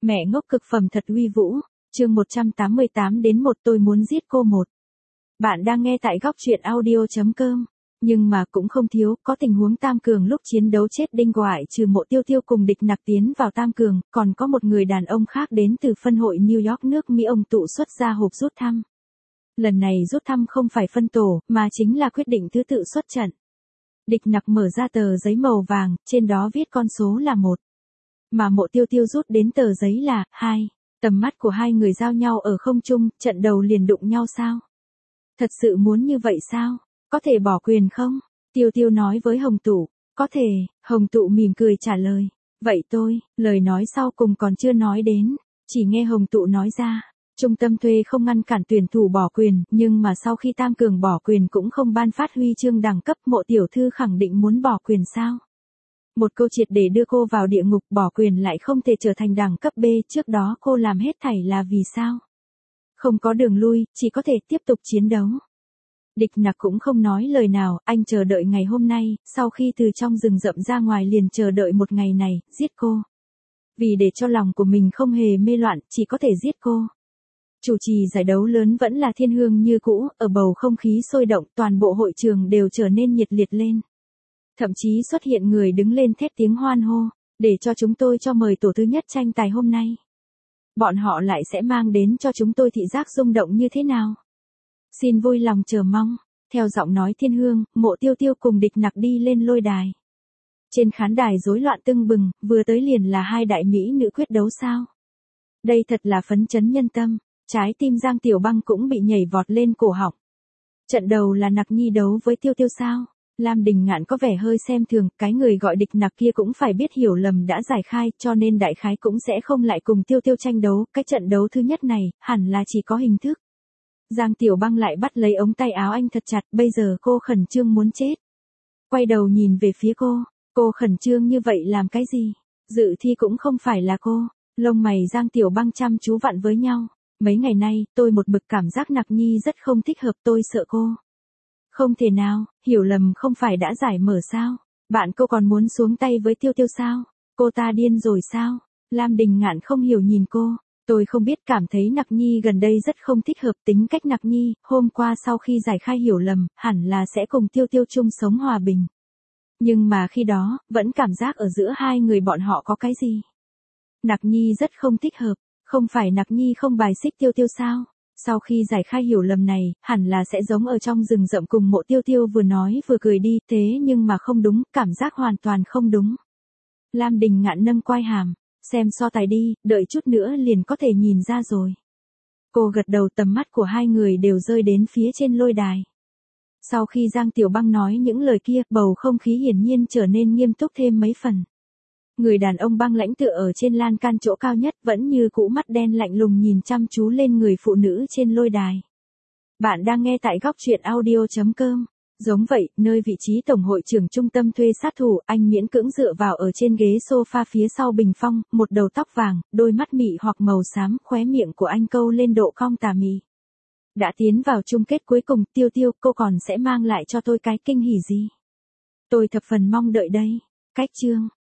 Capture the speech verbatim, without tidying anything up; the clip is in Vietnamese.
Mẹ ngốc cực phẩm thật uy vũ, chương một trăm tám mươi tám đến một tôi muốn giết cô một. Bạn đang nghe tại góc truyện audio.com. Nhưng mà cũng không thiếu, có tình huống Tam Cường lúc chiến đấu chết đinh ngoại trừ Mộ Tiêu Tiêu cùng Địch Nặc tiến vào Tam Cường, còn có một người đàn ông khác đến từ phân hội New York nước Mỹ, ông tụ xuất ra hộp rút thăm. Lần này rút thăm không phải phân tổ, mà chính là quyết định thứ tự xuất trận. Địch Nặc mở ra tờ giấy màu vàng, trên đó viết con số là một. Mà Mộ Tiêu Tiêu rút đến tờ giấy là hai. Tầm mắt của hai người giao nhau ở không trung, trận đầu liền đụng nhau sao? Thật sự muốn như vậy sao? Có thể bỏ quyền không? Tiêu Tiêu nói với Hồng Tụ. Có thể, Hồng Tụ mỉm cười trả lời. Vậy tôi, lời nói sau cùng còn chưa nói đến, chỉ nghe Hồng Tụ nói ra. Trung tâm thuê không ngăn cản tuyển thủ bỏ quyền, nhưng mà sau khi Tam Cường bỏ quyền cũng không ban phát huy chương đẳng cấp. Mộ tiểu thư khẳng định muốn bỏ quyền sao? Một câu triệt để đưa cô vào địa ngục, bỏ quyền lại không thể trở thành đẳng cấp B, trước đó cô làm hết thảy là vì sao? Không có đường lui, chỉ có thể tiếp tục chiến đấu. Địch Nặc cũng không nói lời nào, anh chờ đợi ngày hôm nay, sau khi từ trong rừng rậm ra ngoài liền chờ đợi một ngày này, giết cô. Vì để cho lòng của mình không hề mê loạn, chỉ có thể giết cô. Chủ trì giải đấu lớn vẫn là Thiên Hương như cũ, ở bầu không khí sôi động, toàn bộ hội trường đều trở nên nhiệt liệt lên. Thậm chí xuất hiện người đứng lên thét tiếng hoan hô, để cho chúng tôi cho mời tổ thứ nhất tranh tài hôm nay. Bọn họ lại sẽ mang đến cho chúng tôi thị giác rung động như thế nào? Xin vui lòng chờ mong. Theo giọng nói Thiên Hương, Mộ Tiêu Tiêu cùng Địch Nặc đi lên lôi đài. Trên khán đài rối loạn tưng bừng, vừa tới liền là hai đại mỹ nữ quyết đấu sao? Đây thật là phấn chấn nhân tâm, trái tim Giang Tiểu Băng cũng bị nhảy vọt lên cổ họng. Trận đầu là Nặc Nhi đấu với Tiêu Tiêu sao? Lam Đình Ngạn có vẻ hơi xem thường, cái người gọi Địch Nặc kia cũng phải biết hiểu lầm đã giải khai, cho nên đại khái cũng sẽ không lại cùng Tiêu Tiêu tranh đấu, cái trận đấu thứ nhất này, hẳn là chỉ có hình thức. Giang Tiểu Băng lại bắt lấy ống tay áo anh thật chặt, bây giờ cô khẩn trương muốn chết. Quay đầu nhìn về phía cô, cô khẩn trương như vậy làm cái gì? Dự thi cũng không phải là cô, lông mày Giang Tiểu Băng chăm chú vặn với nhau. Mấy ngày nay, tôi một mực cảm giác Nặc Nhi rất không thích hợp, tôi sợ cô. Không thể nào, hiểu lầm không phải đã giải mở sao? Bạn cô còn muốn xuống tay với Tiêu Tiêu sao? Cô ta điên rồi sao? Lam Đình Ngạn không hiểu nhìn cô. Tôi không biết, cảm thấy Nặc Nhi gần đây rất không thích hợp, tính cách Nặc Nhi, hôm qua sau khi giải khai hiểu lầm, hẳn là sẽ cùng Tiêu Tiêu chung sống hòa bình. Nhưng mà khi đó, vẫn cảm giác ở giữa hai người bọn họ có cái gì? Nặc Nhi rất không thích hợp, không phải Nặc Nhi không bài xích Tiêu Tiêu sao? Sau khi giải khai hiểu lầm này, hẳn là sẽ giống ở trong rừng rậm cùng Mộ Tiêu Tiêu vừa nói vừa cười đi, thế nhưng mà không đúng, cảm giác hoàn toàn không đúng. Lam Đình Ngạn nâng quai hàm, xem so tài đi, đợi chút nữa liền có thể nhìn ra rồi. Cô gật đầu, tầm mắt của hai người đều rơi đến phía trên lôi đài. Sau khi Giang Tiểu Băng nói những lời kia, bầu không khí hiển nhiên trở nên nghiêm túc thêm mấy phần. Người đàn ông băng lãnh tựa ở trên lan can chỗ cao nhất, vẫn như cũ mắt đen lạnh lùng nhìn chăm chú lên người phụ nữ trên lôi đài. Bạn đang nghe tại góc truyện audio.com. Giống vậy, nơi vị trí tổng hội trưởng trung tâm thuê sát thủ, anh miễn cưỡng dựa vào ở trên ghế sofa phía sau bình phong, một đầu tóc vàng, đôi mắt mị hoặc màu xám, khóe miệng của anh câu lên độ cong tà mị. Đã tiến vào chung kết cuối cùng, Tiêu Tiêu, cô còn sẽ mang lại cho tôi cái kinh hỉ gì? Tôi thập phần mong đợi đây. Cách chương